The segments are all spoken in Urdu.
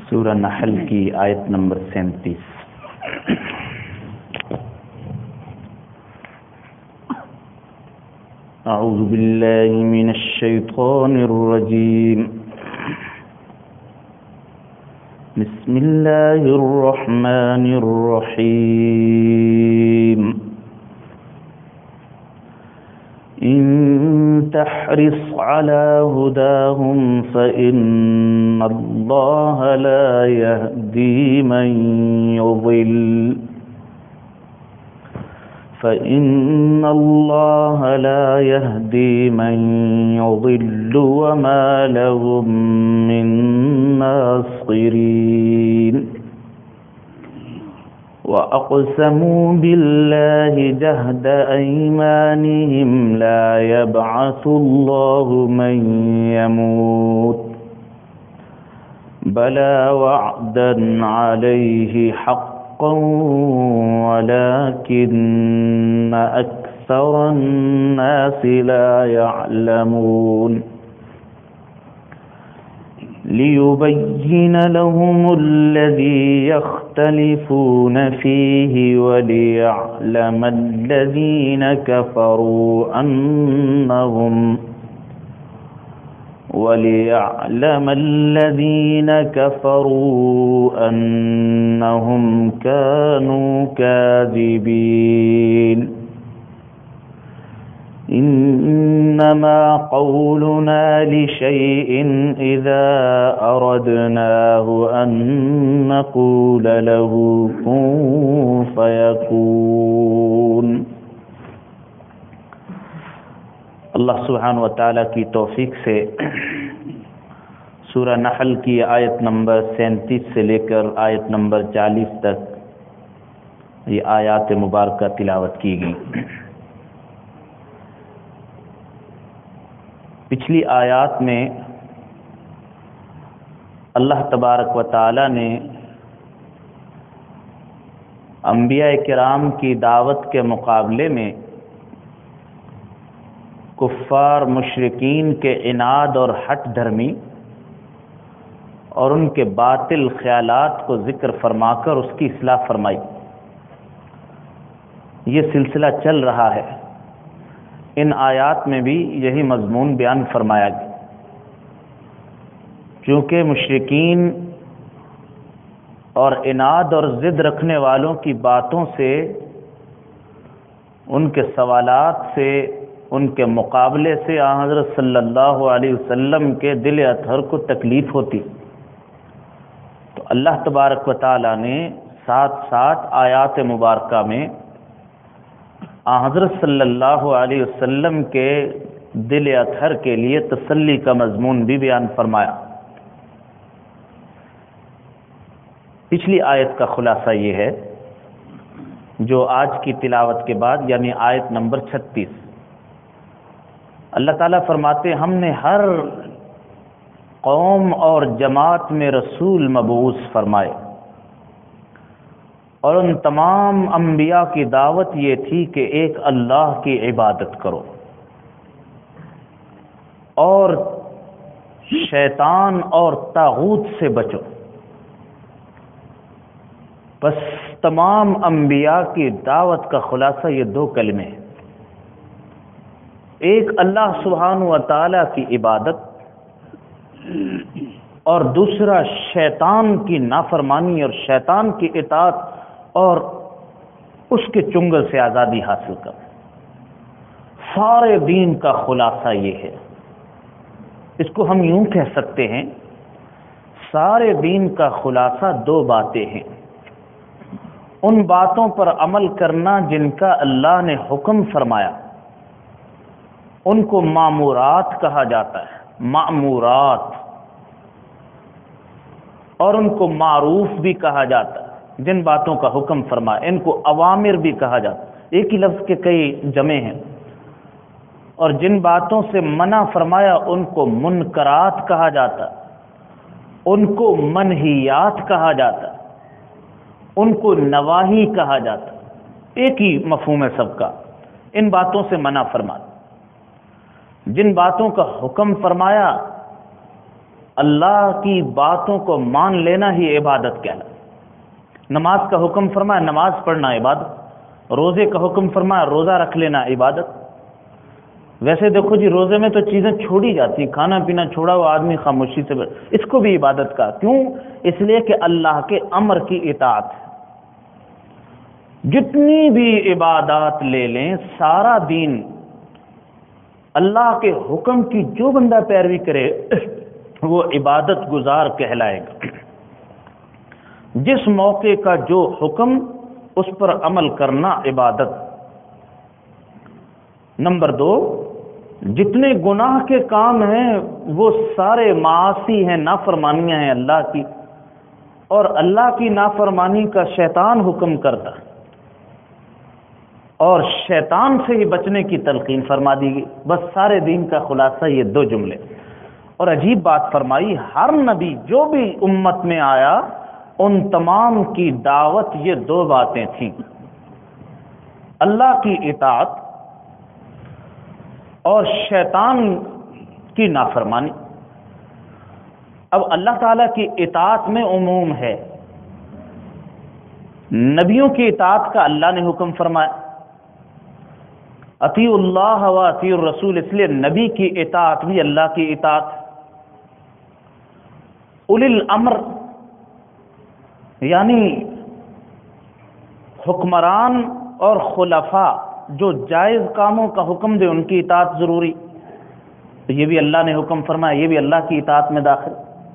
سورہ نحل کی آیت نمبر 37۔ اعوذ باللہ من الشیطان الرجیم، بسم اللہ الرحمن الرحیم۔ ان تحرص على هداهم فإن الله لا يهدي من يضل وما لهم من ناصرين۔ وأقسموا بالله جهد أيمانهم لا يبعث الله من يموت بلى وعدا عليه حقا ولكن أكثر الناس لا يعلمون۔ ليبين لهم الذي يختلفون فيه وليعلم الذين كفروا أنهم كانوا كاذبين۔ إنما قولنا لشيء إذا أردناه أن نقول له كن فيكون۔ اللہ سبحانہ وتعالی کی توفیق سے سورہ نحل کی آیت نمبر 37 سے لے کر آیت نمبر 40 تک یہ آیات مبارکہ تلاوت کی گئی۔ پچھلی آیات میں اللہ تبارک و تعالی نے انبیاء کرام کی دعوت کے مقابلے میں کفار مشرکین کے عناد اور ہٹ دھرمی اور ان کے باطل خیالات کو ذکر فرما کر اس کی اصلاح فرمائی۔ یہ سلسلہ چل رہا ہے، ان آیات میں بھی یہی مضمون بیان فرمایا گیا۔ چونکہ مشرکین اور عناد اور ضد رکھنے والوں کی باتوں سے، ان کے سوالات سے، ان کے مقابلے سے حضرت صلی اللہ علیہ وسلم کے دل اطہر کو تکلیف ہوتی، تو اللہ تبارک و تعالی نے ساتھ ساتھ آیات مبارکہ میں حضرت صلی اللہ علیہ وسلم کے دل اطہر کے لیے تسلی کا مضمون بھی بیان فرمایا۔ پچھلی آیت کا خلاصہ یہ ہے جو آج کی تلاوت کے بعد، یعنی آیت نمبر 36، اللہ تعالیٰ فرماتے ہم نے ہر قوم اور جماعت میں رسول مبعوث فرمائے، اور ان تمام انبیاء کی دعوت یہ تھی کہ ایک اللہ کی عبادت کرو اور شیطان اور طاغوت سے بچو۔ بس تمام انبیاء کی دعوت کا خلاصہ یہ دو کلمے ہیں، ایک اللہ سبحانہ و تعالی کی عبادت اور دوسرا شیطان کی نافرمانی اور شیطان کی اطاعت اور اس کے چنگل سے آزادی حاصل کر۔ سارے دین کا خلاصہ یہ ہے، اس کو ہم یوں کہہ سکتے ہیں، سارے دین کا خلاصہ دو باتیں ہیں، ان باتوں پر عمل کرنا جن کا اللہ نے حکم فرمایا، ان کو مامورات کہا جاتا ہے، مامورات، اور ان کو معروف بھی کہا جاتا ہے، جن باتوں کا حکم فرمایا ان کو اوامر بھی کہا جاتا ہے، ایک ہی لفظ کے کئی جمع ہیں، اور جن باتوں سے منع فرمایا ان کو منکرات کہا جاتا ہے، ان کو منہیات کہا جاتا ہے، ان کو نواہی کہا جاتا ہے، ایک ہی مفہوم ہے سب کا۔ ان باتوں سے منع فرمایا، جن باتوں کا حکم فرمایا اللہ کی باتوں کو مان لینا ہی عبادت کہلاتا ہے۔ نماز کا حکم فرمایا نماز پڑھنا عبادت، روزے کا حکم فرمایا روزہ رکھ لینا عبادت۔ ویسے دیکھو جی روزے میں تو چیزیں چھوڑی جاتی ہیں، کھانا پینا چھوڑا ہوا آدمی خاموشی سے اس کو بھی عبادت کا، کیوں؟ اس لیے کہ اللہ کے امر کی اطاعت ہے۔ جتنی بھی عبادات لے لیں، سارا دین اللہ کے حکم کی جو بندہ پیروی کرے وہ عبادت گزار کہلائے گا۔ جس موقع کا جو حکم اس پر عمل کرنا عبادت۔ نمبر 2، جتنے گناہ کے کام ہیں وہ سارے معاصی ہیں، نافرمانیاں ہیں اللہ کی، اور اللہ کی نافرمانی کا شیطان حکم کرتا ہے، اور شیطان سے ہی بچنے کی تلقین فرما دی گئی۔ بس سارے دین کا خلاصہ یہ 2 جملے۔ اور عجیب بات فرمائی، ہر نبی جو بھی امت میں آیا ان تمام کی دعوت یہ 2 باتیں تھیں، اللہ کی اطاعت اور شیطان کی نافرمانی۔ اب اللہ تعالیٰ کی اطاعت میں عموم ہے، نبیوں کی اطاعت کا اللہ نے حکم فرمایا، اطیعوا اللہ و اطیعوا الرسول، اس لیے نبی کی اطاعت بھی اللہ کی اطاعت۔ اولی الامر یعنی حکمران اور خلفاء جو جائز کاموں کا حکم دے ان کی اطاعت ضروری، تو یہ بھی اللہ نے حکم فرمایا، یہ بھی اللہ کی اطاعت میں داخل۔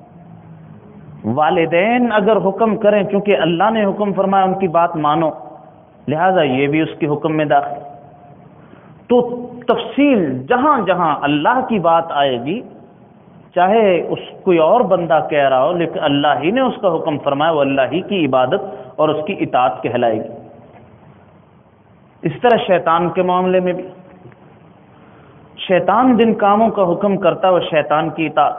والدین اگر حکم کریں چونکہ اللہ نے حکم فرمایا ان کی بات مانو، لہذا یہ بھی اس کے حکم میں داخل۔ تو تفصیل جہاں جہاں اللہ کی بات آئے گی، چاہے اس کوئی اور بندہ کہہ رہا ہو لیکن اللہ ہی نے اس کا حکم فرمایا، وہ اللہ ہی کی عبادت اور اس کی اطاعت کہلائے گی۔ اس طرح شیطان کے معاملے میں بھی، شیطان جن کاموں کا حکم کرتا ہے وہ شیطان کی اطاعت۔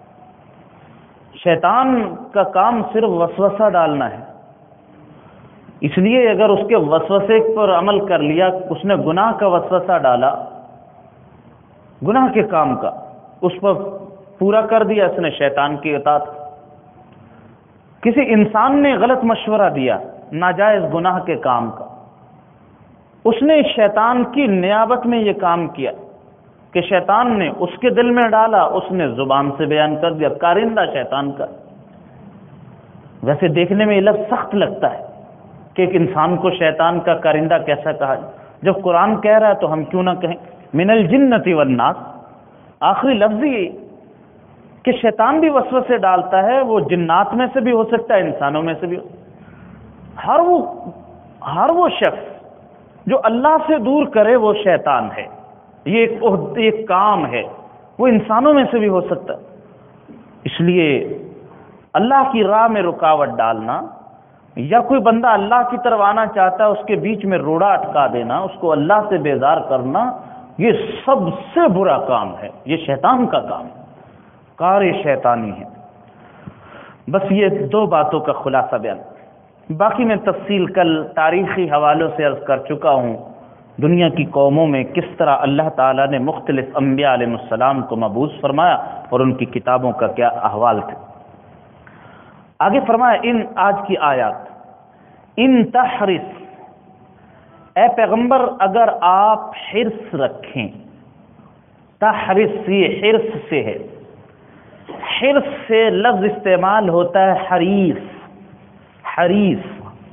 شیطان کا کام صرف وسوسہ ڈالنا ہے، اس لیے اگر اس کے وسوسے پر عمل کر لیا، اس نے گناہ کا وسوسہ ڈالا، گناہ کے کام کا، اس پر پورا کر دیا، اس نے شیطان کی اطاعت۔ کسی انسان نے غلط مشورہ دیا ناجائز گناہ کے کام کا، اس نے شیطان کی نیابت میں یہ کام کیا کہ شیطان نے اس کے دل میں ڈالا، اس نے زبان سے بیان کر دیا، کارندہ شیطان کا۔ ویسے دیکھنے میں یہ لفظ سخت لگتا ہے کہ ایک انسان کو شیطان کا کارندہ کیسا کہا جائے، جب قرآن کہہ رہا ہے تو ہم کیوں نہ کہیں من الجنۃ والناس۔ آخری لفظ یہ کہ شیطان بھی وسوسے ڈالتا ہے، وہ جنات میں سے بھی ہو سکتا ہے، انسانوں میں سے بھی ہو۔ ہر وہ شخص جو اللہ سے دور کرے وہ شیطان ہے، یہ ایک کام ہے، وہ انسانوں میں سے بھی ہو سکتا ہے۔ اس لیے اللہ کی راہ میں رکاوٹ ڈالنا، یا کوئی بندہ اللہ کی طرف آنا چاہتا ہے اس کے بیچ میں روڑا اٹکا دینا، اس کو اللہ سے بیزار کرنا، یہ سب سے برا کام ہے، یہ شیطان کا کام ہے، کار شیطانی ہے۔ بس یہ 2 باتوں کا خلاصہ بیان، باقی میں تفصیل کل تاریخی حوالوں سے عرض کر چکا ہوں، دنیا کی قوموں میں کس طرح اللہ تعالیٰ نے مختلف انبیاء علیہ السلام کو مبعوث فرمایا اور ان کی کتابوں کا کیا احوال تھے۔ آگے فرمایا آج کی آیات، ان تحرس، اے پیغمبر اگر آپ حرص رکھیں، تحرس یہ حرص سے ہے، حرص سے لفظ استعمال ہوتا ہے حریص،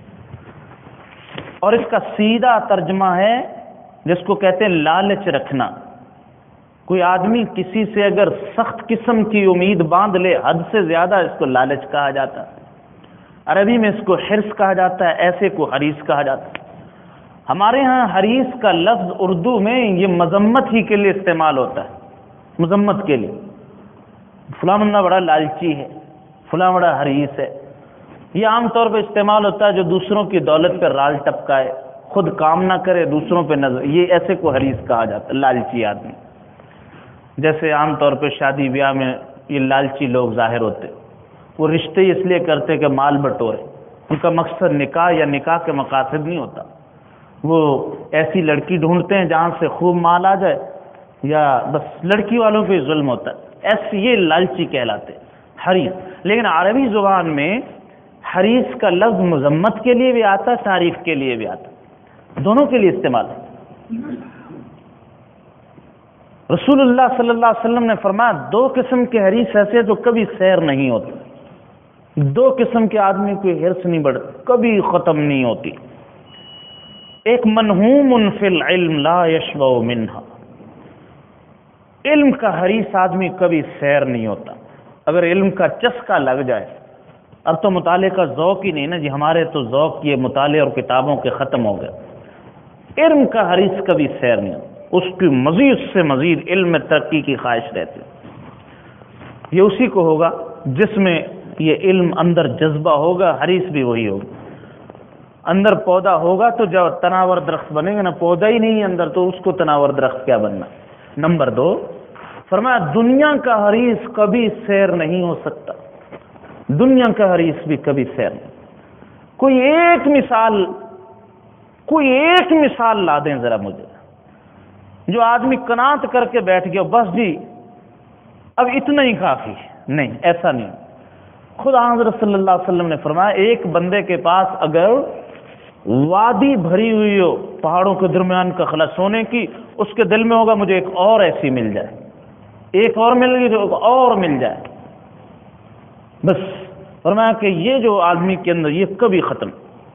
اور اس کا سیدھا ترجمہ ہے جس کو کہتے ہیں لالچ رکھنا۔ کوئی آدمی کسی سے اگر سخت قسم کی امید باندھ لے، حد سے زیادہ، اس کو لالچ کہا جاتا ہے۔ عربی میں اس کو حرص کہا جاتا ہے، ایسے کو حریص کہا جاتا ہے۔ ہمارے ہاں حریص کا لفظ اردو میں یہ مذمت ہی کے لیے استعمال ہوتا ہے، مذمت کے لیے، فلاں بندہ بڑا لالچی ہے، فلاں بڑا حریص ہے۔ یہ عام طور پہ استعمال ہوتا ہے جو دوسروں کی دولت پہ رال ٹپکائے، خود کام نہ کرے، دوسروں پہ نظر، یہ ایسے کو حریص کہا جاتا ہے، لالچی آدمی۔ جیسے عام طور پہ شادی بیاہ میں یہ لالچی لوگ ظاہر ہوتے، وہ رشتے اس لیے کرتے کہ مال بٹورے، ان کا مقصد نکاح یا نکاح کے مقاصد نہیں ہوتا، وہ ایسی لڑکی ڈھونڈتے ہیں جہاں سے خوب مال آ جائے، یا بس لڑکی والوں پہ ظلم ہوتا ہے، ایسے یہ لالچی کہلاتے۔ حریص. لیکن عربی زبان میں حریص کا لفظ مذمت کے لیے بھی آتا، تعریف کے لیے بھی آتا، دونوں کے لیے استعمال ہے. رسول اللہ صلی اللہ علیہ وسلم نے فرمایا 2 قسم کے حریص ایسے ہیں جو کبھی سیر نہیں ہوتے. 2 قسم کے آدمی کو حرص نہیں بڑھتی، کبھی ختم نہیں ہوتی. ایک منہوم فی العلم لا یشبع منہا، علم کا حریص آدمی کبھی سیر نہیں ہوتا. اگر علم کا چسکا لگ جائے، اب تو مطالعے کا ذوق ہی نہیں نا جی، ہمارے تو ذوق یہ مطالعے اور کتابوں کے ختم ہو گئے. علم کا حریص کبھی سیر نہیں ہوتا، اس کی مزید سے مزید علم میں ترقی کی خواہش رہتی. یہ اسی کو ہوگا جس میں یہ علم اندر جذبہ ہوگا، حریص بھی وہی ہوگا. اندر پودا ہوگا تو جب تناور درخت بنے گا نا، پودا ہی نہیں اندر تو اس کو تناور درخت کیا بننا. نمبر 2 فرمایا دنیا کا حریص کبھی سیر نہیں ہو سکتا. دنیا کا حریص بھی کبھی سیر نہیں. کوئی ایک مثال لا دیں ذرا مجھے، جو آدمی قناعت کر کے بیٹھ گیا بس جی اب اتنا ہی کافی. نہیں، ایسا نہیں. خدا حضرت صلی اللہ علیہ وسلم نے فرمایا ایک بندے کے پاس اگر وادی بھری ہوئی ہو پہاڑوں کے درمیان کا خلا سونے کی، اس کے دل میں ہوگا مجھے ایک اور ایسی مل جائے، ایک اور مل گئی تو ایک اور مل جائے. بس فرمایا کہ یہ جو آدمی کے اندر یہ کبھی ختم.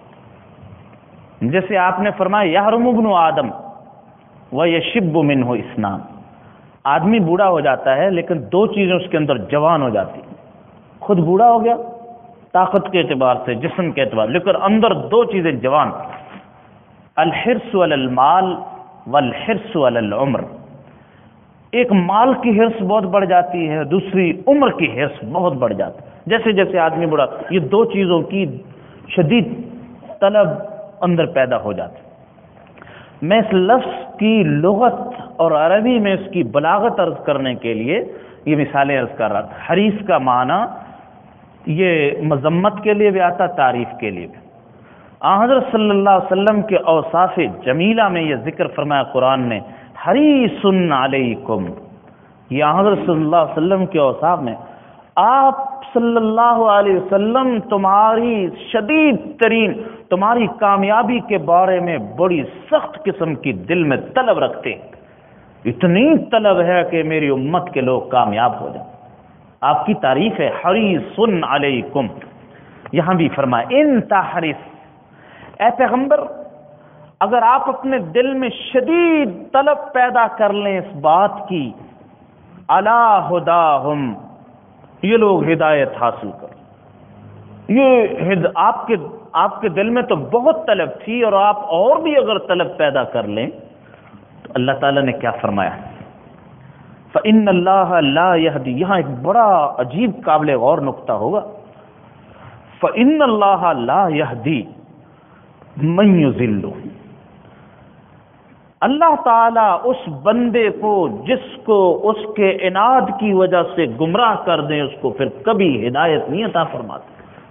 جیسے آپ نے فرمایا یحرم ابن آدم ویشب منہ اسنان، آدمی بوڑھا ہو جاتا ہے لیکن 2 چیزیں اس کے اندر جوان ہو جاتی. خود بوڑھا ہو گیا طاقت کے اعتبار سے، جسم کے اعتبار، لیکن اندر 2 چیزیں جوان، الحرص علی المال والحرص علی العمر. ایک مال کی حرص بہت بڑھ جاتی ہے، دوسری عمر کی حرص بہت بڑھ جاتی ہے. جیسے جیسے آدمی بڑھا یہ 2 چیزوں کی شدید طلب اندر پیدا ہو جاتی. میں اس لفظ کی لغت اور عربی میں اس کی بلاغت عرض کرنے کے لیے یہ مثالیں عرض کر رہا تھا. حریص کا معنی یہ مذمت کے لیے بھی آتا، تعریف کے لیے بھی. حضرت صلی اللہ علیہ وسلم کے اوصاف جمیلہ میں یہ ذکر فرمایا قرآن نے، حریص علیکم. یہ حضرت صلی اللہ علیہ وسلم کے اوصاف میں آپ صلی اللہ علیہ وسلم تمہاری شدید ترین، تمہاری کامیابی کے بارے میں بڑی سخت قسم کی دل میں طلب رکھتے ہیں. اتنی طلب ہے کہ میری امت کے لوگ کامیاب ہو جائیں. آپ کی تعریف ہے حریص علیکم. یہاں بھی فرمایا ان تحرص، اے پیغمبر اگر آپ اپنے دل میں شدید طلب پیدا کر لیں اس بات کی، علی ہداہم، یہ لوگ ہدایت حاصل کر، یہ آپ کے دل میں تو بہت طلب تھی اور آپ اور بھی اگر طلب پیدا کر لیں تو اللہ تعالیٰ نے کیا فرمایا، فإن اللہ لا یہدی. یہاں ایک بڑا عجیب قابل غور نقطہ ہوگا. فإن اللہ لا یہدی من یضل، اللہ تعالیٰ اس بندے کو جس کو اس کے عناد کی وجہ سے گمراہ کر دیں اس کو پھر کبھی ہدایت نہیں عطا فرماتے.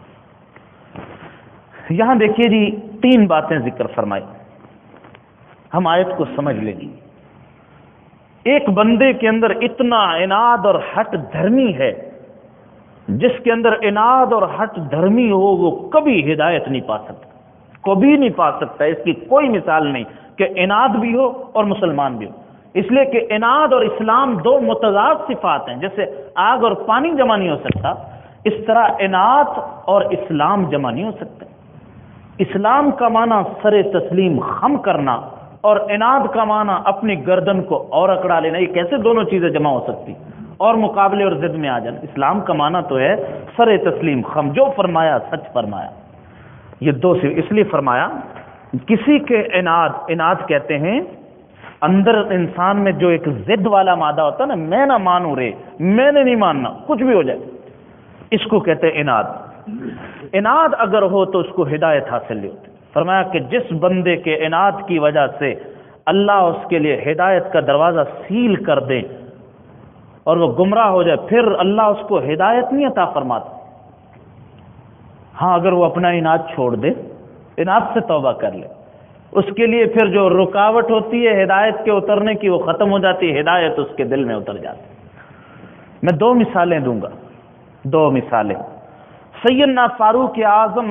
یہاں دیکھیے جی 3 باتیں ذکر فرمائی، ہم آیت کو سمجھ لیں گے. ایک بندے کے اندر اتنا عناد اور ہٹ دھرمی ہے، جس کے اندر عناد اور ہٹ دھرمی ہو وہ کبھی ہدایت نہیں پا سکتا، کبھی نہیں پا سکتا. اس کی کوئی مثال نہیں کہ عناد بھی ہو اور مسلمان بھی ہو. اس لیے کہ عناد اور اسلام 2 متضاد صفات ہیں. جیسے آگ اور پانی جمع نہیں ہو سکتا، اس طرح عناد اور اسلام جمع نہیں ہو سکتا. اسلام کا معنی سر تسلیم خم کرنا اور عناد کا معنی اپنی گردن کو اور اکڑا لینا. یہ کیسے دونوں چیزیں جمع ہو سکتی اور مقابلے اور ضد میں آ جانا؟ اسلام کا معنی تو ہے سر تسلیم خم، جو فرمایا سچ فرمایا. یہ 2 سے اس لیے فرمایا کسی کے عناد کہتے ہیں اندر انسان میں جو ایک ضد والا مادہ ہوتا ہے نا، میں نہ مانوں رے، میں نے نہیں ماننا کچھ بھی ہو جائے، اس کو کہتے ہیں عناد. عناد اگر ہو تو اس کو ہدایت حاصل نہیں ہوتی. فرمایا کہ جس بندے کے عناد کی وجہ سے اللہ اس کے لیے ہدایت کا دروازہ سیل کر دے اور وہ گمراہ ہو جائے پھر اللہ اس کو ہدایت نہیں عطا فرماتا. ہاں اگر وہ اپنا عناد چھوڑ دے، عناد سے توبہ کر لے، اس کے لیے پھر جو رکاوٹ ہوتی ہے ہدایت کے اترنے کی وہ ختم ہو جاتی ہے، ہدایت اس کے دل میں اتر جاتی. میں 2 مثالیں دوں گا دو مثالیں. سیدنا فاروق اعظم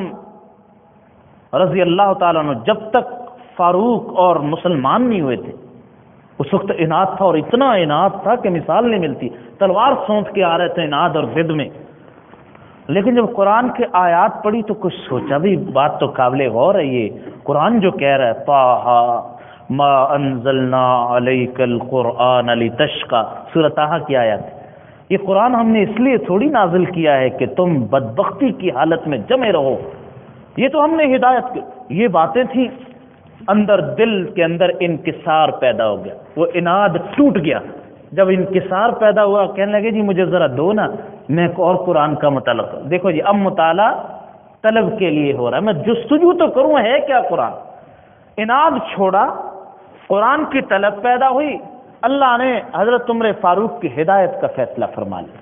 رضی اللہ تعالیٰ عنہ جب تک فاروق اور مسلمان نہیں ہوئے تھے اس وقت اناد تھا، اور اتنا اناد تھا کہ مثال نہیں ملتی. تلوار سونپ کے آ رہے تھے اناد اور ضد میں. لیکن جب قرآن کے آیات پڑھی تو کچھ سوچا بھی بات تو قابل غور ہے. یہ قرآن جو کہہ رہا ہے طٰہٰ ما انزلنا علیک القرآن لتشقی، سورۃ طٰہٰ کی آیت. یہ قرآن ہم نے اس لیے تھوڑی نازل کیا ہے کہ تم بدبختی کی حالت میں جمے رہو. یہ تو ہم نے ہدایت کی. یہ باتیں تھیں، اندر دل کے اندر انکسار پیدا ہو گیا، وہ اناد ٹوٹ گیا. جب انکسار پیدا ہوا کہنے لگے جی مجھے ذرا دو نا، میں ایک اور قرآن کا مطالعہ کروں. دیکھو جی اب مطالعہ طلب کے لیے ہو رہا ہے، میں جستجو تو کروں ہے کیا قرآن. اناد چھوڑا، قرآن کی طلب پیدا ہوئی، اللہ نے حضرت عمر فاروق کی ہدایت کا فیصلہ فرما لیا.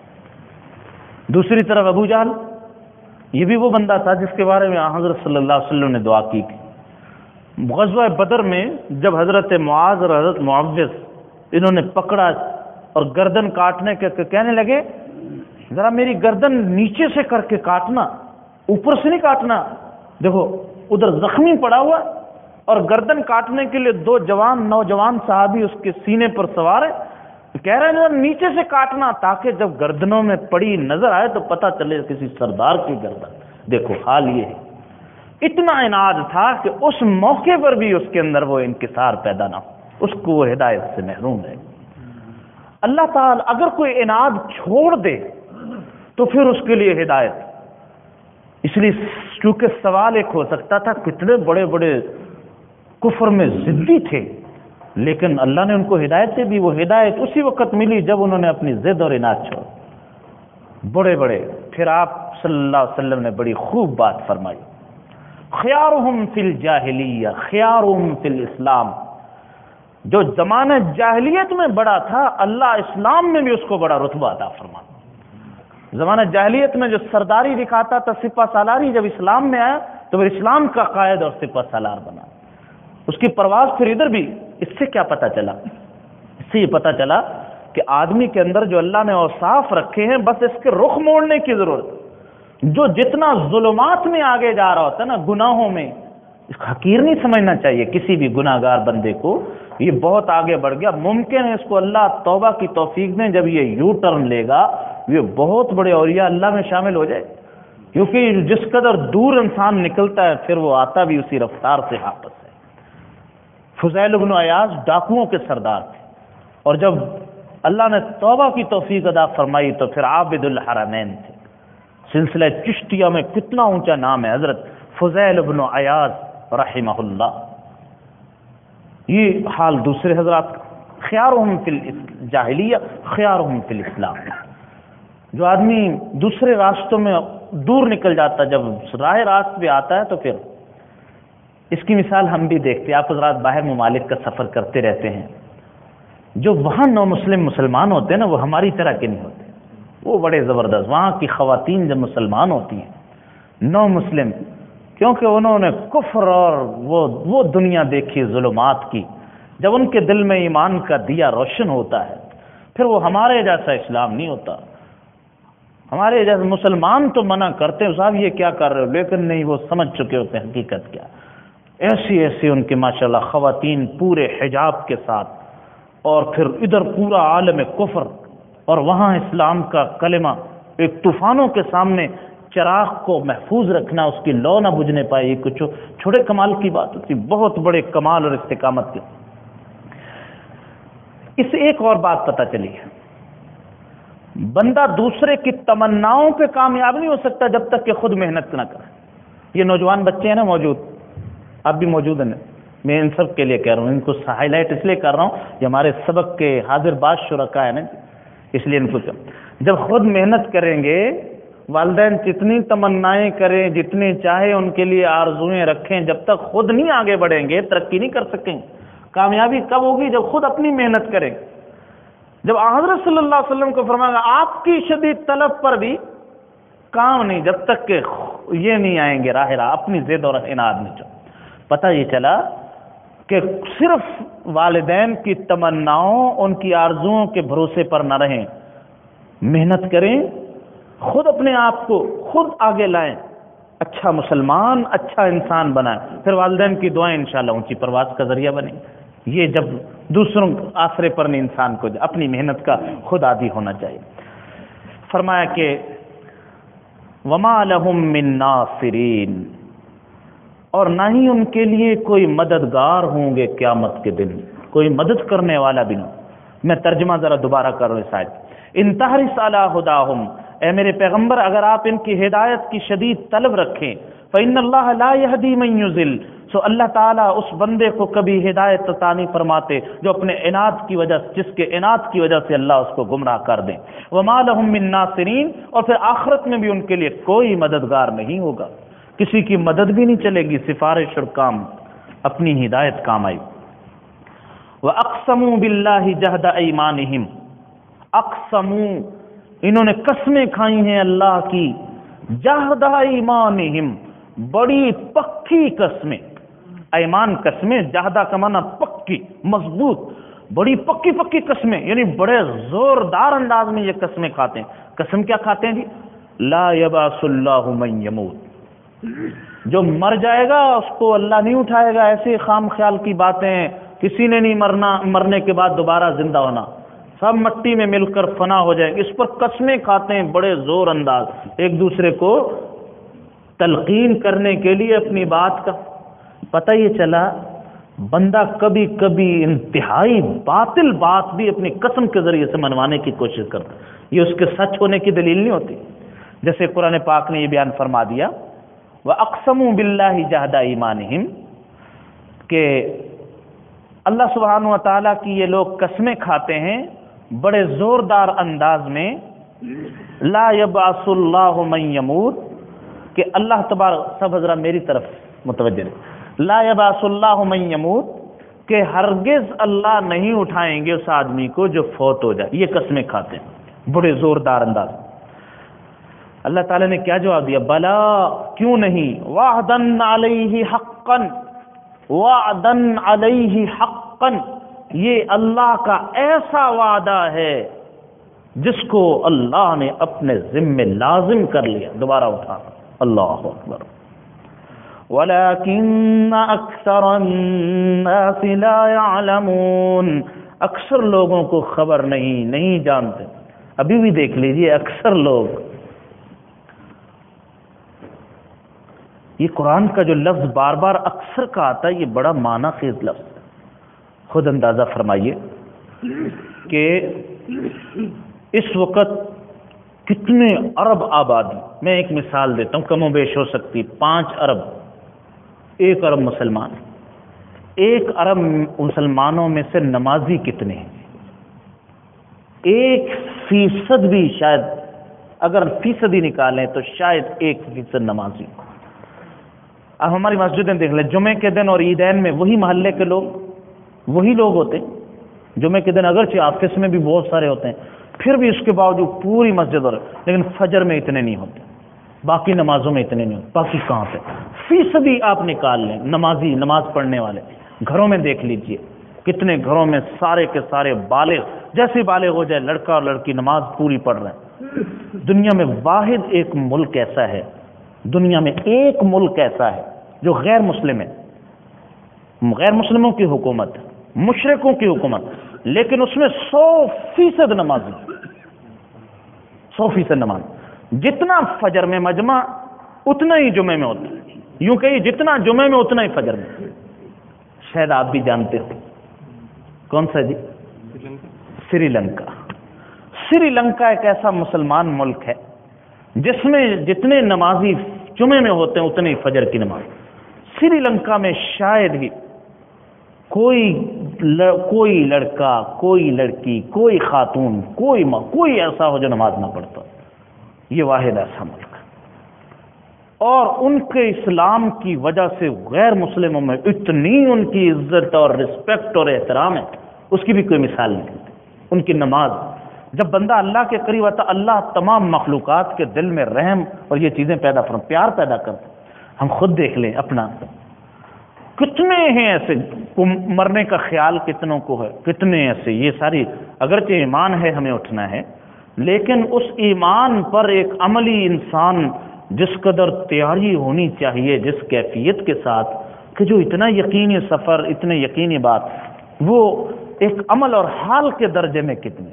دوسری طرف ابو جہل، یہ بھی وہ بندہ تھا جس کے بارے میں حضرت صلی اللہ علیہ وسلم نے دعا کی تھی. غزوہ بدر میں جب حضرت معاذ اور حضرت معوذ انہوں نے پکڑا اور گردن کاٹنے کے کہنے لگے ذرا میری گردن نیچے سے کر کے کاٹنا، اوپر سے نہیں کاٹنا. دیکھو ادھر زخمی پڑا ہوا اور گردن کاٹنے کے لیے دو نوجوان صحابی اس کے سینے پر سوار ہیں. کہہ رہے ہیں نیچے سے کاٹنا تاکہ جب گردنوں میں پڑی نظر آئے تو پتہ چلے کسی سردار کی گردن. دیکھو حال یہ ہے. اتنا اناد تھا کہ اس موقع پر بھی اس کے اندر وہ انکسار پیدا نہ ہو، اس کو وہ ہدایت سے محروم رہے. اللہ تعالیٰ اگر کوئی اناد چھوڑ دے تو پھر اس کے لیے ہدایت. اس لیے چونکہ سوال ایک ہو سکتا تھا کتنے بڑے بڑے کفر میں ضدی تھے، لیکن اللہ نے ان کو ہدایت دے دی. وہ ہدایت اسی وقت ملی جب انہوں نے اپنی ضد اور اناد چھوڑ. بڑے بڑے پھر آپ صلی اللہ علیہ وسلم نے بڑی خوب بات فرمائی، خیارہم فی الجاہلیہ خیارہم فی الاسلام. جو زمانہ جاہلیت میں بڑا تھا اللہ اسلام میں بھی اس کو بڑا رتبہ عطا فرما. زمانہ جاہلیت میں جو سرداری دکھاتا تھا سپہ سالاری، جب اسلام میں آیا تو پھر اسلام کا قائد اور سپہ سالار بنا. اس کی پرواز پھر ادھر بھی. اس سے کیا پتہ چلا؟ اس سے یہ پتہ چلا کہ آدمی کے اندر جو اللہ نے اوصاف رکھے ہیں بس اس کے رخ موڑنے کی ضرورت. جو جتنا ظلمات میں آگے جا رہا ہوتا ہے نا گناہوں میں، حقیر نہیں سمجھنا چاہیے کسی بھی گناہ گار بندے کو. یہ بہت آگے بڑھ گیا، ممکن ہے اس کو اللہ توبہ کی توفیق دیں، جب یہ یو ٹرن لے گا یہ بہت بڑے اولیاء اللہ میں شامل ہو جائے. کیونکہ جس قدر دور انسان نکلتا ہے پھر وہ آتا بھی اسی رفتار سے واپس ہے. فضیل بن عیاض ڈاکوؤں کے سردار تھے، اور جب اللہ نے توبہ کی توفیق عطا فرمائی تو پھر عابد الحرمین تھے. سلسلہ چشتیہ میں کتنا اونچا نام ہے حضرت فضیل بن عیاض رحمہ اللہ. یہ حال دوسرے حضرات کا. خیارہم فی الجاہلیہ خیارہم فی الاسلام. جو آدمی دوسرے راستوں میں دور نکل جاتا جب راہ راست پہ آتا ہے تو پھر اس کی مثال ہم بھی دیکھتے ہیں. آپ حضرات باہر ممالک کا سفر کرتے رہتے ہیں، جو وہاں نو مسلمان ہوتے ہیں نا وہ ہماری طرح کے نہیں ہوتے. وہ بڑے زبردست. وہاں کی خواتین جب مسلمان ہوتی ہیں نو مسلم، کیونکہ انہوں نے کفر اور وہ دنیا دیکھی ظلمات کی، جب ان کے دل میں ایمان کا دیا روشن ہوتا ہے پھر وہ ہمارے جیسا اسلام نہیں ہوتا. ہمارے جیسے مسلمان تو منع کرتے ہیں صاحب یہ کیا کر رہے ہو، لیکن نہیں وہ سمجھ چکے ہوتے ہیں حقیقت کیا. ایسی ان کے ماشاءاللہ خواتین پورے حجاب کے ساتھ، اور پھر ادھر پورا عالم کفر، اور وہاں اسلام کا کلمہ ایک طوفانوں کے سامنے چراغ کو محفوظ رکھنا، اس کی لو نہ بجھنے پائے. یہ کچھ چھوٹے کمال کی بات ہوتی، بہت بڑے کمال اور استقامت کے. اس سے ایک اور بات پتہ چلی ہے، بندہ دوسرے کی تمناؤں پہ کامیاب نہیں ہو سکتا جب تک کہ خود محنت نہ کرے. یہ نوجوان بچے ہیں نا موجود، آپ بھی موجود ہیں، میں ان سب کے لیے کہہ رہا ہوں، ان کو ہائی لائٹ اس لیے کر رہا ہوں کہ ہمارے سبق کے حاضر باز شرکا ہے نا، اس لیے ان کو جب خود محنت کریں گے، والدین جتنی تمنائیں کریں جتنی چاہے ان کے لیے آرزوئیں رکھیں، جب تک خود نہیں آگے بڑھیں گے ترقی نہیں کر سکیں. کامیابی کب ہوگی؟ جب خود اپنی محنت کریں. جب حضرت صلی اللہ علیہ وسلم کو فرمایا آپ کی شدید طلب پر بھی کام نہیں جب تک کہ یہ نہیں آئیں گے راہ اپنی ضد اور اناد میں. پتہ یہ چلا کہ صرف والدین کی تمناؤں ان کی آرزوؤں کے بھروسے پر نہ رہیں، محنت کریں، خود اپنے آپ کو خود آگے لائیں، اچھا مسلمان، اچھا انسان بنائیں، پھر والدین کی دعائیں انشاءاللہ اونچی پرواز کا ذریعہ بنیں۔ یہ جب دوسروں آسرے پر نہیں، انسان کو اپنی محنت کا خود عادی ہونا چاہیے۔ فرمایا کہ وما لهم من ناصرین، اور نہ ہی ان کے لیے کوئی مددگار ہوں گے قیامت کے دن، کوئی مدد کرنے والا بھی نہیں۔ میں ترجمہ ذرا دوبارہ کر رہا ہوں اس آیت۔ ان تحرص علی ہداہم، اے میرے پیغمبر اگر آپ ان کی ہدایت کی شدید طلب رکھیں، فإن اللہ لا یہدی من یضل، سو اللہ تعالیٰ اس بندے کو کبھی ہدایت عطا نہیں فرماتے جو اپنے عناد کی وجہ، جس کے عناد کی وجہ سے اللہ اس کو گمراہ کر دیں۔ وما لهم من ناصرین، اور پھر آخرت میں بھی ان کے لیے کوئی مددگار نہیں ہوگا، کسی کی مدد بھی نہیں چلے گی، سفارش اور کام اپنی ہدایت کام آئی۔ وَأَقْسَمُوا بِاللَّهِ جَهْدَ أَيْمَانِهِمْ، اقسموا، انہوں نے قسمیں کھائی ہیں اللہ کی، جہد ایمانہم، بڑی پکی قسمیں، ایمان قسمیں، جہدہ کا معنی پکی، مضبوط، بڑی پکی پکی قسمیں، یعنی بڑے زوردار انداز میں یہ قسمیں کھاتے ہیں۔ قسم کیا کھاتے ہیں جی؟ لا یبعث اللہ من یموت، جو مر جائے گا اس کو اللہ نہیں اٹھائے گا، ایسے خام خیال کی باتیں، کسی نے نہیں مرنا، مرنے کے بعد دوبارہ زندہ ہونا، سب مٹی میں مل کر فنا ہو جائیں گے، اس پر قسمیں کھاتے ہیں بڑے زور انداز، ایک دوسرے کو تلقین کرنے کے لیے اپنی بات کا۔ پتہ یہ چلا بندہ کبھی کبھی انتہائی باطل بات بھی اپنی قسم کے ذریعے سے منوانے کی کوشش کرتا، یہ اس کے سچ ہونے کی دلیل نہیں ہوتی۔ جیسے قرآن پاک نے یہ بیان فرما دیا وَأَقْسَمُوا بِاللَّهِ جَهْدَ أَيْمَانِهِمْ، کہ اللہ سبحانہ و تعالیٰ کی یہ لوگ قسمیں کھاتے ہیں بڑے زوردار انداز میں، لا یبعث اللہ من یموت، کہ اللہ تبارک، سب حضرات میری طرف متوجہ رہے، لا یبعث اللہ من یموت، کہ ہرگز اللہ نہیں اٹھائیں گے اس آدمی کو جو فوت ہو جائے، یہ قسمیں کھاتے ہیں بڑے زوردار انداز۔ اللہ تعالیٰ نے کیا جواب دیا؟ بلا، کیوں نہیں، وعدن علیہ حقا، وعدن علیہ حقا، یہ اللہ کا ایسا وعدہ ہے جس کو اللہ نے اپنے ذمے لازم کر لیا۔ دوبارہ اٹھا، اللہ اکبر۔ وَلَكِنَّ أَكْثَرَ النَّاسِ لَا يَعْلَمُونَ، اکثر لوگوں کو خبر نہیں جانتے۔ ابھی بھی دیکھ لیجئے اکثر لوگ، یہ قرآن کا جو لفظ بار بار اکثر کا آتا ہے یہ بڑا معنی خیز لفظ ہے۔ خود اندازہ فرمائیے کہ اس وقت کتنے ارب آبادی، میں ایک مثال دیتا ہوں کم و بیش ہو سکتی، 5 ارب، 1 ارب مسلمان، 1 ارب مسلمانوں میں سے نمازی کتنے ہیں؟ 1% بھی، شاید اگر فیصد ہی نکالیں تو شاید 1% نمازی۔ اب ہماری مسجدیں دیکھ لیں، جمعے کے دن اور عیدین میں وہی محلے کے لوگ، وہی لوگ ہوتے ہیں۔ جمعے کے دن اگرچہ آفس میں بھی بہت سارے ہوتے ہیں، پھر بھی اس کے باوجود پوری مسجد اور، لیکن فجر میں اتنے نہیں ہوتے، باقی نمازوں میں اتنے نہیں ہوتے۔ باقی کہاں پہ فیصدی آپ نکال لیں نمازی، نماز پڑھنے والے۔ گھروں میں دیکھ لیجئے کتنے گھروں میں سارے کے سارے بالغ، جیسے بالغ ہو جائے لڑکا اور لڑکی نماز پوری پڑھ رہے ہیں۔ دنیا میں واحد ایک ملک ایسا ہے، دنیا میں ایک ملک ایسا ہے جو غیر مسلم ہے، غیر مسلموں کی حکومت، مشرکوں کی حکومت، لیکن اس میں 100% نمازی، 100% نماز، جتنا فجر میں مجمع اتنا ہی جمعے میں ہوتا ہے، یوں کہیے جتنا جمعے میں اتنا ہی فجر میں۔ شاید آپ بھی جانتے ہو کون سا جی؟ سری لنکا۔ سری لنکا ایک ایسا مسلمان ملک ہے جس میں جتنے نمازی جمعے میں ہوتے ہیں اتنے ہی فجر کی نماز۔ سری لنکا میں شاید ہی کوئی لڑکا، کوئی لڑکی، کوئی خاتون، کوئی ایسا ہو جو نماز نہ پڑھتا، یہ واحد ایسا ملک۔ اور ان کے اسلام کی وجہ سے غیر مسلموں میں اتنی ان کی عزت اور رسپیکٹ اور احترام ہے، اس کی بھی کوئی مثال نہیں۔ ان کی نماز، جب بندہ اللہ کے قریب آتا، اللہ تمام مخلوقات کے دل میں رحم اور یہ چیزیں پیدا فرما، پیار پیدا کرتا۔ ہم خود دیکھ لیں اپنا، کتنے ہیں ایسے، مرنے کا خیال کتنوں کو ہے، کتنے ایسے، یہ ساری اگرچہ ایمان ہے ہمیں اٹھنا ہے، لیکن اس ایمان پر ایک عملی انسان جس قدر تیاری ہونی چاہیے، جس کیفیت کے ساتھ کہ جو اتنا یقینی سفر، اتنے یقینی بات، وہ ایک عمل اور حال کے درجے میں کتنی.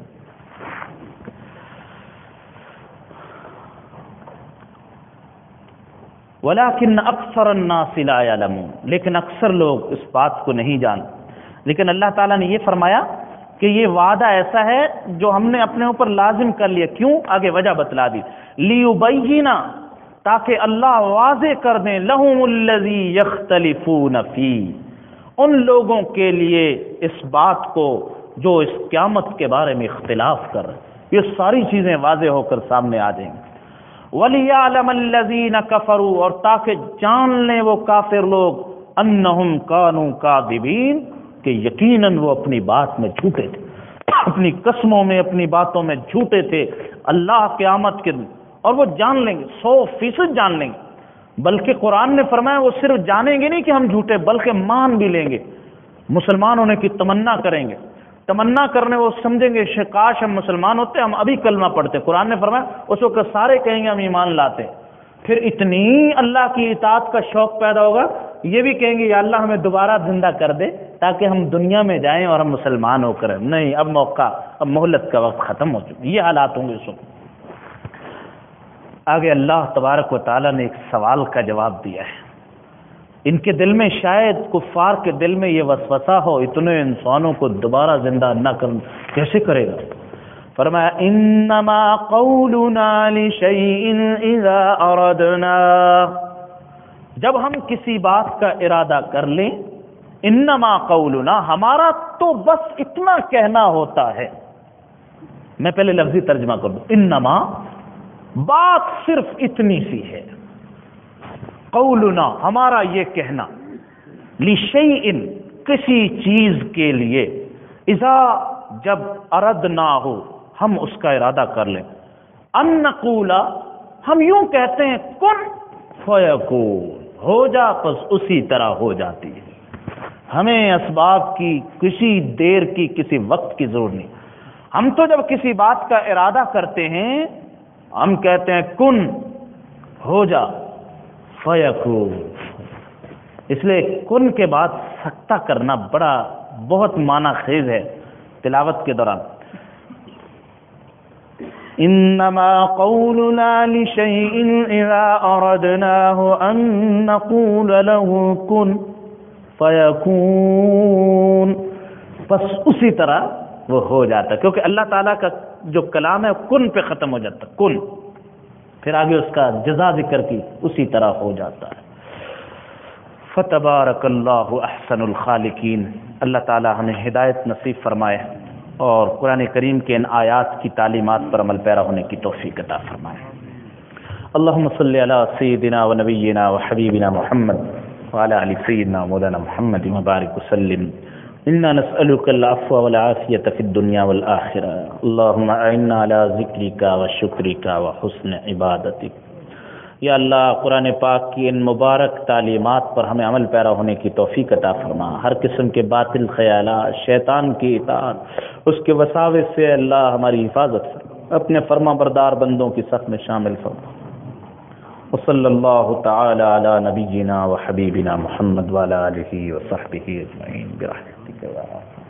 ولیکن اکثر الناس لا یعلمون، لیکن اکثر لوگ اس بات کو نہیں جانتے. لیکن اللہ تعالیٰ نے یہ فرمایا کہ یہ وعدہ ایسا ہے جو ہم نے اپنے اوپر لازم کر لیا. کیوں؟ آگے وجہ بتلا دی. لیبین، تاکہ اللہ واضح کر دیں، لہم الذی یختلفون فی، ان لوگوں کے لیے اس بات کو جو اس قیامت کے بارے میں اختلاف کر رہے ہیں، یہ ساری چیزیں واضح ہو کر سامنے آ جائیں گے. وَلِيَعْلَمَ الَّذِينَ كَفَرُوا، اور تاکہ جان لیں وہ کافر لوگ، أَنَّهُمْ كَانُوا كَاذِبِينَ، کہ یقیناً وہ اپنی بات میں جھوٹے تھے، اپنی قسموں میں، اپنی باتوں میں جھوٹے تھے. اللہ قیامت کے دن، اور وہ جان لیں گے، 100% جان لیں گے. بلکہ قرآن نے فرمایا وہ صرف جانیں گے نہیں کہ ہم جھوٹے، بلکہ مان بھی لیں گے. مسلمان ہونے کی تمنا کریں گے، تمنا کرنے وہ سمجھیں گے کاش ہم مسلمان ہوتے، ہم ابھی کلمہ پڑھتے. قرآن نے فرمایا اس وقت سارے کہیں گے ہم ایمان لاتے. پھر اتنی اللہ کی اطاعت کا شوق پیدا ہوگا، یہ بھی کہیں گے یا اللہ ہمیں دوبارہ زندہ کر دے تاکہ ہم دنیا میں جائیں اور ہم مسلمان ہو کر. نہیں، اب موقع، اب مہلت کا وقت ختم ہو چکا. یہ حالات ہوں گے اس وقت. آگے اللہ تبارک و تعالیٰ نے ایک سوال کا جواب دیا ہے. ان کے دل میں، شاید کفار کے دل میں یہ وسوسہ ہو، اتنے انسانوں کو دوبارہ زندہ نہ کر کیسے کرے گا؟ فرمایا انما قولنا لشیء اذا اردنا، جب ہم کسی بات کا ارادہ کر لیں، انما قولنا، ہمارا تو بس اتنا کہنا ہوتا ہے. میں پہلے لفظی ترجمہ کر دوں. انما، بات صرف اتنی سی ہے. قولنا، ہمارا یہ کہنا، لشیء، کسی چیز کے لیے، اذا، جب اردنا ہو، ہم اس کا ارادہ کر لیں. ان نقول، ہم یوں کہتے ہیں کن فیکون، ہو جا، پس اسی طرح ہو جاتی ہے. ہمیں اسباب کی، کسی دیر کی، کسی وقت کی ضرورت نہیں. ہم تو جب کسی بات کا ارادہ کرتے ہیں ہم کہتے ہیں کن، ہو جا، فیکون. اس لیے کن کے بعد سکتہ کرنا بہت معنی خیز ہے تلاوت کے دوران. انما قولنا لشیء اذا اردناه ان نقول له کن فیکون، بس اسی طرح وہ ہو جاتا. کیونکہ اللہ تعالیٰ کا جو کلام ہے کن پہ ختم ہو جاتا، کن، پھر آگے اس کا جزا ذکر کی، اسی طرح ہو جاتا ہے. فتبارک اللہ احسن الخالقین. اللہ تعالیٰ ہمیں ہدایت نصیب فرمائے اور قرآن کریم کے ان آیات کی تعلیمات پر عمل پیرا ہونے کی توفیق عطا فرمائے. اللہم صلی علی سیدنا و نبینا و حبیبنا محمد وعلی آل سیدنا مولانا محمد مبارک وسلم. انا نسألک العفو والعافیۃ فی الدنیا والآخرہ. اللہم اعنا علی ذکرک و شکرک و حسن عبادتک. یا اللہ، قرآن پاک کی ان مبارک تعلیمات پر ہمیں عمل پیرا ہونے کی توفیق عطا فرما. ہر قسم کے باطل خیالات، شیطان کی اطاعت، اس کے وساوس سے اللہ ہماری حفاظت فرما. اپنے فرما بردار بندوں کی صف میں شامل فرما. وصلی اللہ تعالی علی نبینا و حبیبنا محمد وعلی آلہ و صحبہ اجمعین برحمتک یا